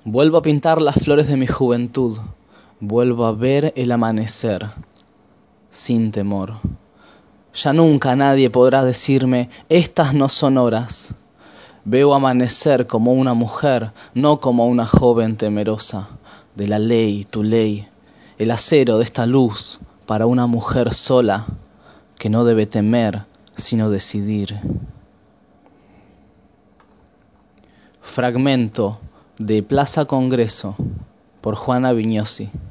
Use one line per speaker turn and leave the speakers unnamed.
Vuelvo a pintar las flores de mi juventud, vuelvo a ver el amanecer, sin temor. Ya nunca nadie podrá decirme, estas no son horas. Veo amanecer como una mujer, no como una joven temerosa. De la ley, tu ley, el acero de esta luz para una mujer sola, que no debe temer, sino decidir. Fragmento de Plaza Congreso, por Juana Viñosi.